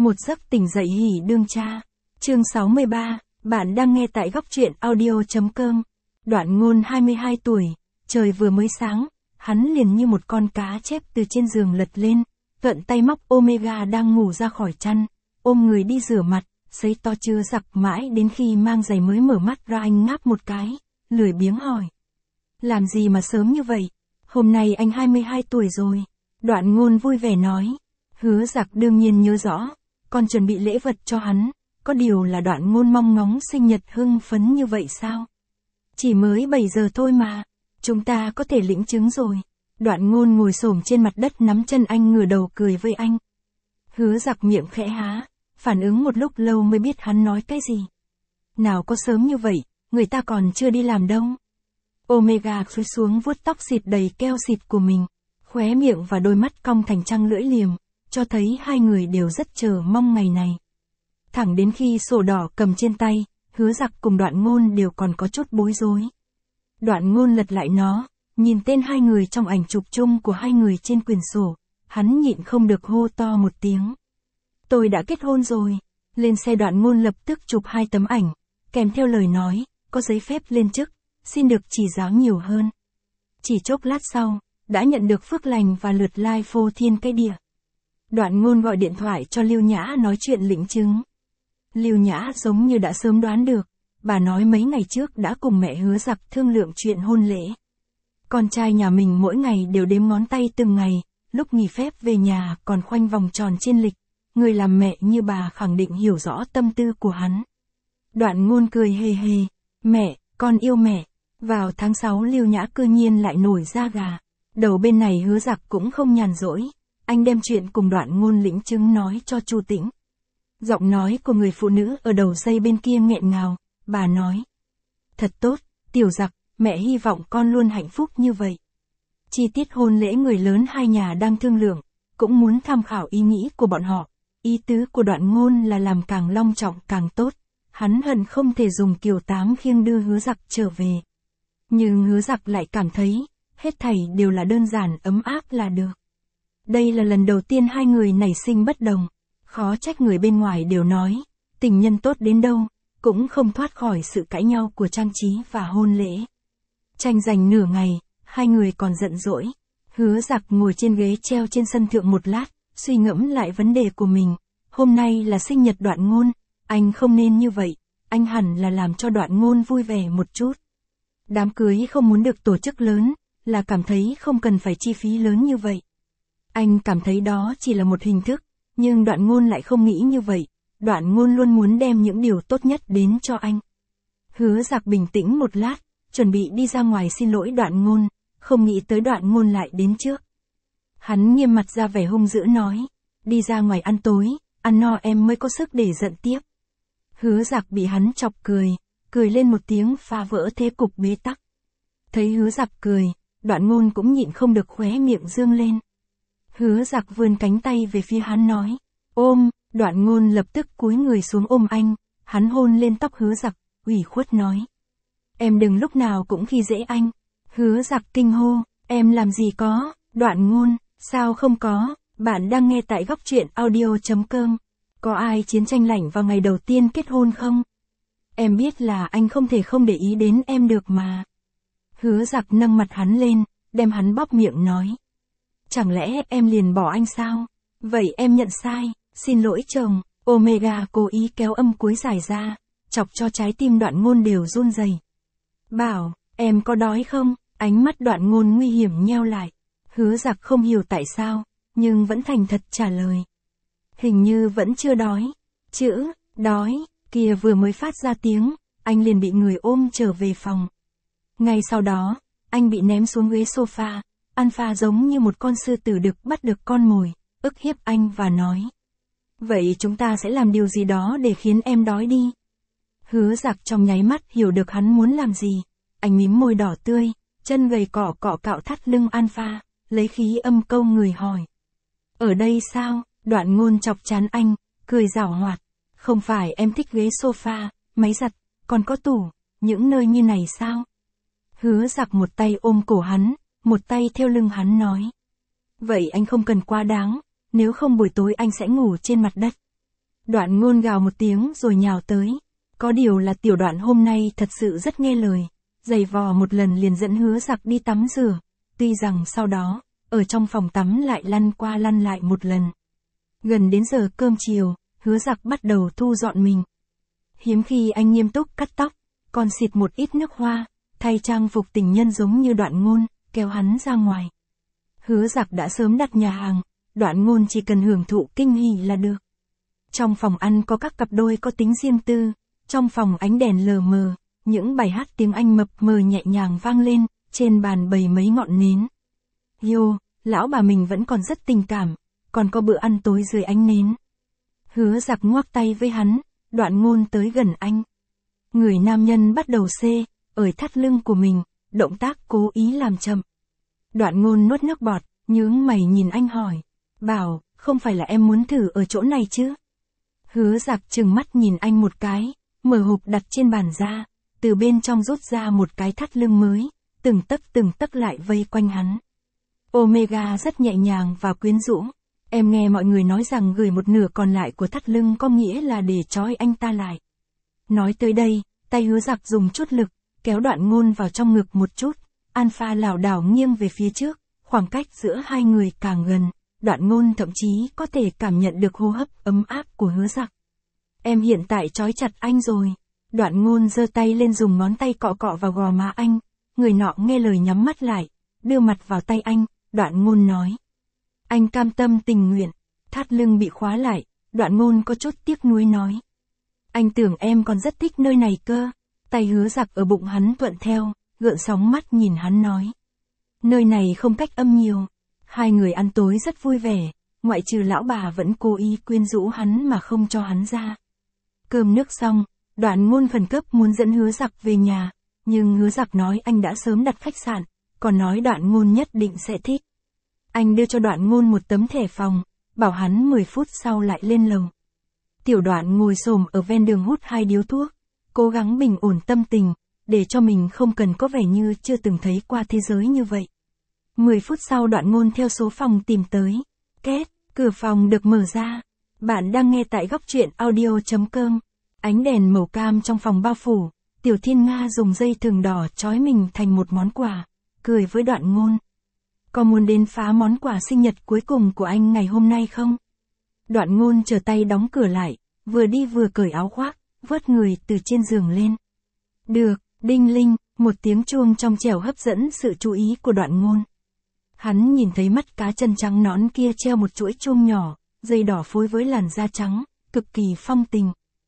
Một giấc tỉnh dậy hỉ đương cha. Chương 63, bạn đang nghe tại góc truyện audio.com. Đoạn Ngôn 22 tuổi, trời vừa mới sáng, hắn liền như một con cá chép từ trên giường lật lên, gợn tay móc Omega đang ngủ ra khỏi chăn, ôm người đi rửa mặt, sấy to chưa giặc mãi đến khi mang giày mới mở mắt ra anh ngáp một cái, lười biếng hỏi. Làm gì mà sớm như vậy? Hôm nay anh 22 tuổi rồi. Đoạn Ngôn vui vẻ nói. Hứa Giặc đương nhiên nhớ rõ, còn chuẩn bị lễ vật cho hắn, có điều là Đoạn Ngôn mong ngóng sinh nhật hưng phấn như vậy sao? Chỉ mới 7 giờ thôi mà, chúng ta có thể lĩnh chứng rồi. Đoạn Ngôn ngồi xổm trên mặt đất nắm chân anh ngửa đầu cười với anh. Hứa Giặc miệng khẽ há, phản ứng một lúc lâu mới biết hắn nói cái gì. Nào có sớm như vậy, người ta còn chưa đi làm đâu. Omega cúi xuống vuốt tóc xịt đầy keo xịt của mình, khóe miệng và đôi mắt cong thành trăng lưỡi liềm, cho thấy hai người đều rất chờ mong ngày này. Thẳng đến khi sổ đỏ cầm trên tay, Hứa Giặc cùng Đoạn Ngôn đều còn có chút bối rối. Đoạn Ngôn lật lại nó, nhìn tên hai người trong ảnh chụp chung của hai người trên quyển sổ, hắn nhịn không được hô to một tiếng. Tôi đã kết hôn rồi. Lên xe Đoạn Ngôn lập tức chụp 2 tấm ảnh, kèm theo lời nói, có giấy phép lên chức, xin được chỉ giáo nhiều hơn. Chỉ chốc lát sau, đã nhận được phước lành và lượt like phô thiên cái địa. Đoạn Ngôn gọi điện thoại cho Lưu Nhã nói chuyện lĩnh chứng. Lưu Nhã giống như đã sớm đoán được, bà nói mấy ngày trước đã cùng mẹ Hứa Giặc thương lượng chuyện hôn lễ. Con trai nhà mình mỗi ngày đều đếm ngón tay từng ngày, lúc nghỉ phép về nhà còn khoanh vòng tròn trên lịch, người làm mẹ như bà khẳng định hiểu rõ tâm tư của hắn. Đoạn Ngôn cười hề hề, mẹ, con yêu mẹ. Vào tháng 6 Lưu Nhã cư nhiên lại nổi da gà. Đầu bên này Hứa Giặc cũng không nhàn rỗi, anh đem chuyện cùng Đoạn Ngôn lĩnh chứng nói cho Chu Tĩnh. Giọng nói của người phụ nữ ở đầu dây bên kia nghẹn ngào, bà nói. Thật tốt, Tiểu Giặc, mẹ hy vọng con luôn hạnh phúc như vậy. Chi tiết hôn lễ người lớn hai nhà đang thương lượng, cũng muốn tham khảo ý nghĩ của bọn họ. Ý tứ của Đoạn Ngôn là làm càng long trọng càng tốt, hắn hận không thể dùng kiều tám khiêng đưa Hứa Giặc trở về. Nhưng Hứa Giặc lại cảm thấy, hết thảy đều là đơn giản ấm áp là được. Đây là lần đầu tiên hai người nảy sinh bất đồng, khó trách người bên ngoài đều nói, tình nhân tốt đến đâu, cũng không thoát khỏi sự cãi nhau của trang trí và hôn lễ. Tranh giành nửa ngày, hai người còn giận dỗi. Hứa Giặc ngồi trên ghế treo trên sân thượng một lát, suy ngẫm lại vấn đề của mình. Hôm nay là sinh nhật Đoạn Ngôn, anh không nên như vậy, anh hẳn là làm cho Đoạn Ngôn vui vẻ một chút. Đám cưới không muốn được tổ chức lớn, là cảm thấy không cần phải chi phí lớn như vậy. Anh cảm thấy đó chỉ là một hình thức, nhưng Đoạn Ngôn lại không nghĩ như vậy, Đoạn Ngôn luôn muốn đem những điều tốt nhất đến cho anh. Hứa Giặc bình tĩnh một lát, chuẩn bị đi ra ngoài xin lỗi Đoạn Ngôn, không nghĩ tới Đoạn Ngôn lại đến trước. Hắn nghiêm mặt ra vẻ hung dữ nói, đi ra ngoài ăn tối, ăn no em mới có sức để giận tiếp. Hứa Giặc bị hắn chọc cười lên một tiếng phá vỡ thế cục bế tắc. Thấy Hứa Giặc cười, Đoạn Ngôn cũng nhịn không được khóe miệng dương lên. Hứa Giặc vươn cánh tay về phía hắn nói, ôm. Đoạn Ngôn lập tức cúi người xuống ôm anh, hắn hôn lên tóc Hứa Giặc, ủy khuất nói. Em đừng lúc nào cũng khi dễ anh. Hứa Giặc kinh hô, em làm gì có. Đoạn Ngôn, sao không có, bạn đang nghe tại góc truyện audio.com. Có ai chiến tranh lạnh vào ngày đầu tiên kết hôn không? Em biết là anh không thể không để ý đến em được mà. Hứa Giặc nâng mặt hắn lên, đem hắn bóp miệng nói. Chẳng lẽ em liền bỏ anh sao? Vậy em nhận sai, xin lỗi chồng. Omega cố ý kéo âm cuối dài ra, chọc cho trái tim Đoạn Ngôn đều run rẩy. Bảo, em có đói không? Ánh mắt Đoạn Ngôn nguy hiểm nheo lại. Hứa Giặc không hiểu tại sao, nhưng vẫn thành thật trả lời. Hình như vẫn chưa đói. Chữ, đói, kia vừa mới phát ra tiếng, anh liền bị người ôm trở về phòng. Ngay sau đó, anh bị ném xuống ghế sofa, Alpha giống như một con sư tử đực bắt được con mồi, ức hiếp anh và nói. Vậy chúng ta sẽ làm điều gì đó để khiến em đói đi. Hứa Giặc trong nháy mắt hiểu được hắn muốn làm gì, anh mím môi đỏ tươi, chân gầy cọ cạo thắt lưng Alpha, lấy khí âm câu người hỏi. Ở đây sao? Đoạn Ngôn chọc chán anh, cười giảo hoạt. Không phải em thích ghế sofa, máy giặt, còn có tủ, những nơi như này sao? Hứa Giặc một tay ôm cổ hắn, một tay theo lưng hắn nói. Vậy anh không cần quá đáng, nếu không buổi tối anh sẽ ngủ trên mặt đất. Đoạn Ngôn gào một tiếng rồi nhào tới. Có điều là Tiểu Đoạn hôm nay thật sự rất nghe lời. Giày vò một lần liền dẫn Hứa Giặc đi tắm rửa. Tuy rằng sau đó, ở trong phòng tắm lại lăn qua lăn lại một lần. Gần đến giờ cơm chiều, Hứa Giặc bắt đầu thu dọn mình. Hiếm khi anh nghiêm túc cắt tóc, còn xịt một ít nước hoa, thay trang phục tình nhân giống như Đoạn Ngôn, kéo hắn ra ngoài. Hứa Giặc đã sớm đặt nhà hàng, Đoạn Ngôn chỉ cần hưởng thụ kinh hỉ là được. Trong phòng ăn có các cặp đôi có tính riêng tư, trong phòng ánh đèn lờ mờ, những bài hát tiếng Anh mập mờ nhẹ nhàng vang lên, trên bàn bày mấy ngọn nến. Yo, lão bà mình vẫn còn rất tình cảm, còn có bữa ăn tối dưới ánh nến. Hứa Giặc ngoắc tay với hắn, Đoạn Ngôn tới gần anh. Người nam nhân bắt đầu xê, ở thắt lưng của mình, động tác cố ý làm chậm. Đoạn Ngôn nuốt nước bọt, nhướng mày nhìn anh hỏi. Bảo, không phải là em muốn thử ở chỗ này chứ? Hứa Giặc trừng mắt nhìn anh một cái, mở hộp đặt trên bàn ra, từ bên trong rút ra một cái thắt lưng mới, từng tấc lại vây quanh hắn. Omega rất nhẹ nhàng và quyến rũ. Em nghe mọi người nói rằng gửi một nửa còn lại của thắt lưng có nghĩa là để trói anh ta lại. Nói tới đây, tay Hứa Giặc dùng chút lực, kéo Đoạn Ngôn vào trong ngực một chút, Alpha lảo đảo nghiêng về phía trước, khoảng cách giữa hai người càng gần, Đoạn Ngôn thậm chí có thể cảm nhận được hô hấp ấm áp của Hứa Giặc. Em hiện tại trói chặt anh rồi. Đoạn Ngôn giơ tay lên dùng ngón tay cọ cọ vào gò má anh, người nọ nghe lời nhắm mắt lại, đưa mặt vào tay anh, Đoạn Ngôn nói. Anh cam tâm tình nguyện, thắt lưng bị khóa lại, Đoạn Ngôn có chút tiếc nuối nói. Anh tưởng em còn rất thích nơi này cơ. Tay Hứa Giặc ở bụng hắn thuận theo, gợn sóng mắt nhìn hắn nói. Nơi này không cách âm nhiều. Hai người ăn tối rất vui vẻ, ngoại trừ lão bà vẫn cố ý quyến rũ hắn mà không cho hắn ra. Cơm nước xong, Đoạn Ngôn khẩn cấp muốn dẫn Hứa Giặc về nhà, nhưng Hứa Giặc nói anh đã sớm đặt khách sạn, còn nói Đoạn Ngôn nhất định sẽ thích. Anh đưa cho Đoạn Ngôn một tấm thẻ phòng, bảo hắn 10 phút sau lại lên lầu. Tiểu Đoạn ngồi xổm ở ven đường hút 2 điếu thuốc, cố gắng bình ổn tâm tình, để cho mình không cần có vẻ như chưa từng thấy qua thế giới như vậy. 10 phút sau Đoạn Ngôn theo số phòng tìm tới. Két, cửa phòng được mở ra. Bạn đang nghe tại góc truyện audio.com. Ánh đèn màu cam trong phòng bao phủ, Tiểu Thiên Nga dùng dây thừng đỏ trói mình thành một món quà, cười với Đoạn Ngôn. Có muốn đến phá món quà sinh nhật cuối cùng của anh ngày hôm nay không? Đoạn Ngôn trở tay đóng cửa lại, vừa đi vừa cởi áo khoác, vớt người từ trên giường lên. Được, đinh linh, một tiếng chuông trong trẻo hấp dẫn sự chú ý của Đoạn Ngôn. Hắn nhìn thấy mắt cá chân trắng nõn kia treo một chuỗi chuông nhỏ, dây đỏ phối với làn da trắng, cực kỳ phong tình.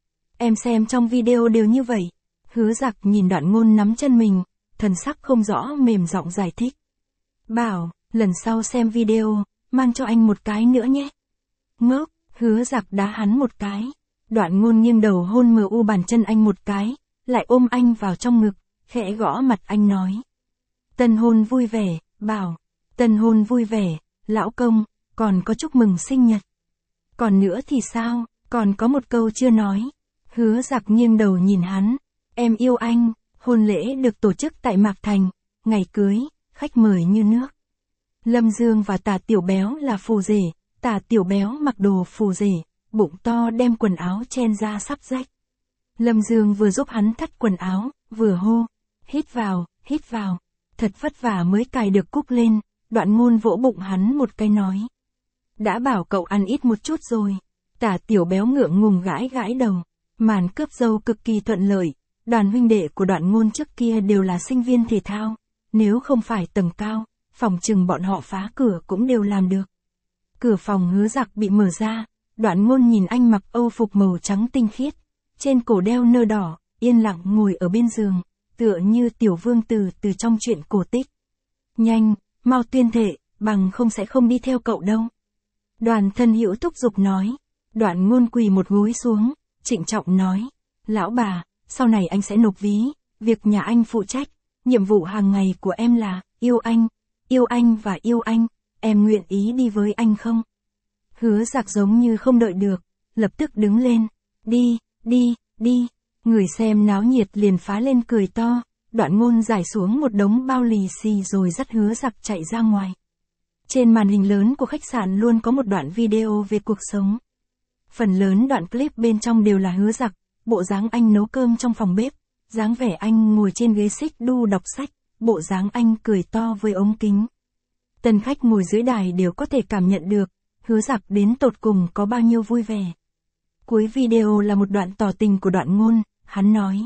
Em xem trong video đều như vậy. Hứa Giặc nhìn Đoạn Ngôn nắm chân mình, thần sắc không rõ mềm giọng giải thích. Bảo, lần sau xem video, mang cho anh một cái nữa nhé. Ngốc, Hứa Giặc đá hắn một cái. Đoạn Ngôn nghiêng đầu hôn mờ u bàn chân anh một cái, lại ôm anh vào trong ngực, khẽ gõ mặt anh nói. Tân hôn vui vẻ, Bảo. Tân hôn vui vẻ, lão công, còn có chúc mừng sinh nhật. Còn nữa thì sao, còn có một câu chưa nói. Hứa Giặc nghiêng đầu nhìn hắn. Em yêu anh, hôn lễ được tổ chức tại Mạc Thành, ngày cưới, khách mời như nước. Lâm Dương và Tả Tiểu Béo là phù rể, Tả Tiểu Béo mặc đồ phù rể, bụng to đem quần áo chen ra sắp rách. Lâm Dương vừa giúp hắn thắt quần áo, vừa hô, hít vào, thật vất vả mới cài được cúc lên. Đoạn Ngôn vỗ bụng hắn một cái nói. Đã bảo cậu ăn ít một chút rồi. Tả Tiểu Béo ngượng ngùng gãi gãi đầu. Màn cướp dâu cực kỳ thuận lợi. Đoàn huynh đệ của Đoạn Ngôn trước kia đều là sinh viên thể thao. Nếu không phải tầng cao, phòng chừng bọn họ phá cửa cũng đều làm được. Cửa phòng Hứa Giặc bị mở ra. Đoạn Ngôn nhìn anh mặc âu phục màu trắng tinh khiết, trên cổ đeo nơ đỏ, yên lặng ngồi ở bên giường, tựa như tiểu vương tử từ trong truyện cổ tích. Nhanh, mau tuyên thệ, bằng không sẽ không đi theo cậu đâu. Đoàn Thân Hữu thúc giục nói. Đoạn Ngôn quỳ một gối xuống, trịnh trọng nói. Lão bà, sau này anh sẽ nộp ví, việc nhà anh phụ trách, nhiệm vụ hàng ngày của em là yêu anh và yêu anh, em nguyện ý đi với anh không? Hứa Giặc giống như không đợi được, lập tức đứng lên. Đi. Người xem náo nhiệt liền phá lên cười to. Đoạn Ngôn giải xuống một đống bao lì xì rồi dắt Hứa Giặc chạy ra ngoài. Trên màn hình lớn của khách sạn luôn có một đoạn video về cuộc sống. Phần lớn đoạn clip bên trong đều là Hứa Dặc, bộ dáng anh nấu cơm trong phòng bếp, dáng vẻ anh ngồi trên ghế xích đu đọc sách, bộ dáng anh cười to với ống kính. Tân khách ngồi dưới đài đều có thể cảm nhận được, Hứa Dặc đến tột cùng có bao nhiêu vui vẻ. Cuối video là một đoạn tỏ tình của Đoạn Ngôn, hắn nói.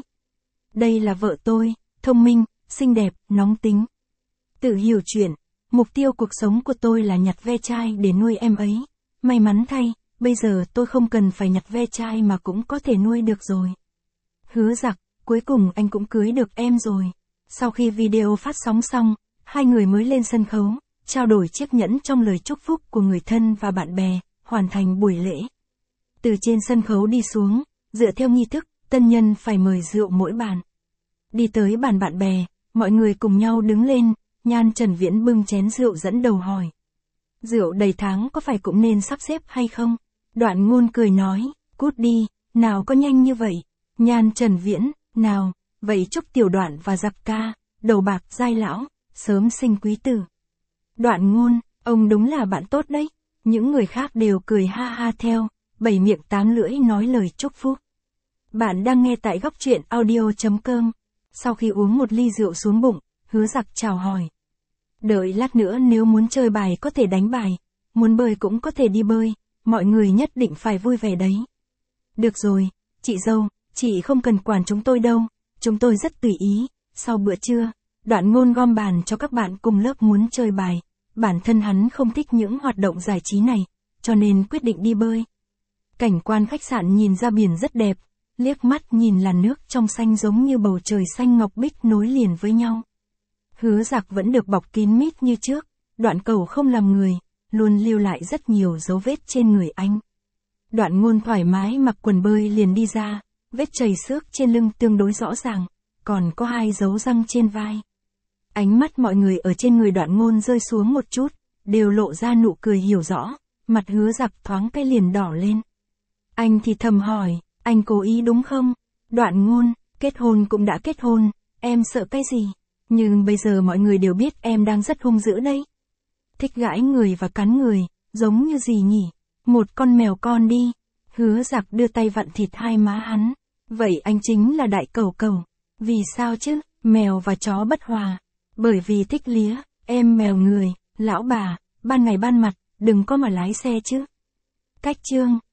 Đây là vợ tôi, thông minh, xinh đẹp, nóng tính. Tự hiểu chuyện, mục tiêu cuộc sống của tôi là nhặt ve chai để nuôi em ấy. May mắn thay, bây giờ tôi không cần phải nhặt ve chai mà cũng có thể nuôi được rồi. Hứa Dặc, cuối cùng anh cũng cưới được em rồi. Sau khi video phát sóng xong, hai người mới lên sân khấu, trao đổi chiếc nhẫn trong lời chúc phúc của người thân và bạn bè, hoàn thành buổi lễ. Từ trên sân khấu đi xuống, dựa theo nghi thức, tân nhân phải mời rượu mỗi bàn. Đi tới bàn bạn bè, mọi người cùng nhau đứng lên, Nhan Trần Viễn bưng chén rượu dẫn đầu hỏi. Rượu đầy tháng có phải cũng nên sắp xếp hay không? Đoạn Ngôn cười nói, cút đi, nào có nhanh như vậy. Nhan Trần Viễn, nào, vậy chúc Tiểu Đoạn và Dặc ca, đầu bạc giai lão, sớm sinh quý tử. Đoạn Ngôn, ông đúng là bạn tốt đấy. Những người khác đều cười ha ha theo, bảy miệng tám lưỡi nói lời chúc phúc. Bạn đang nghe tại góc truyện audio.com. Sau khi uống một ly rượu xuống bụng, Hứa Dặc chào hỏi. Đợi lát nữa nếu muốn chơi bài có thể đánh bài, muốn bơi cũng có thể đi bơi, mọi người nhất định phải vui vẻ đấy. Được rồi, chị dâu, chị không cần quản chúng tôi đâu, chúng tôi rất tùy ý. Sau bữa trưa, Đoạn Ngôn gom bàn cho các bạn cùng lớp muốn chơi bài, bản thân hắn không thích những hoạt động giải trí này, cho nên quyết định đi bơi. Cảnh quan khách sạn nhìn ra biển rất đẹp, liếc mắt nhìn làn nước trong xanh giống như bầu trời xanh ngọc bích nối liền với nhau. Hứa Dặc vẫn được bọc kín mít như trước, Đoạn Cầu không làm người, luôn lưu lại rất nhiều dấu vết trên người anh. Đoạn Ngôn thoải mái mặc quần bơi liền đi ra, vết chảy xước trên lưng tương đối rõ ràng, còn có 2 dấu răng trên vai. Ánh mắt mọi người ở trên người Đoạn Ngôn rơi xuống một chút, đều lộ ra nụ cười hiểu rõ, mặt Hứa Dặc thoáng cái liền đỏ lên. Anh thì thầm hỏi, anh cố ý đúng không? Đoạn Ngôn, kết hôn cũng đã kết hôn, em sợ cái gì? Nhưng bây giờ mọi người đều biết em đang rất hung dữ đấy. Thích gãi người và cắn người, giống như gì nhỉ? Một con mèo con đi. Hứa Dặc đưa tay vặn thịt hai má hắn. Vậy anh chính là đại cẩu cẩu. Vì sao chứ? Mèo và chó bất hòa. Bởi vì thích lía, em mèo người, lão bà, ban ngày ban mặt, đừng có mà lái xe chứ. Cách chương.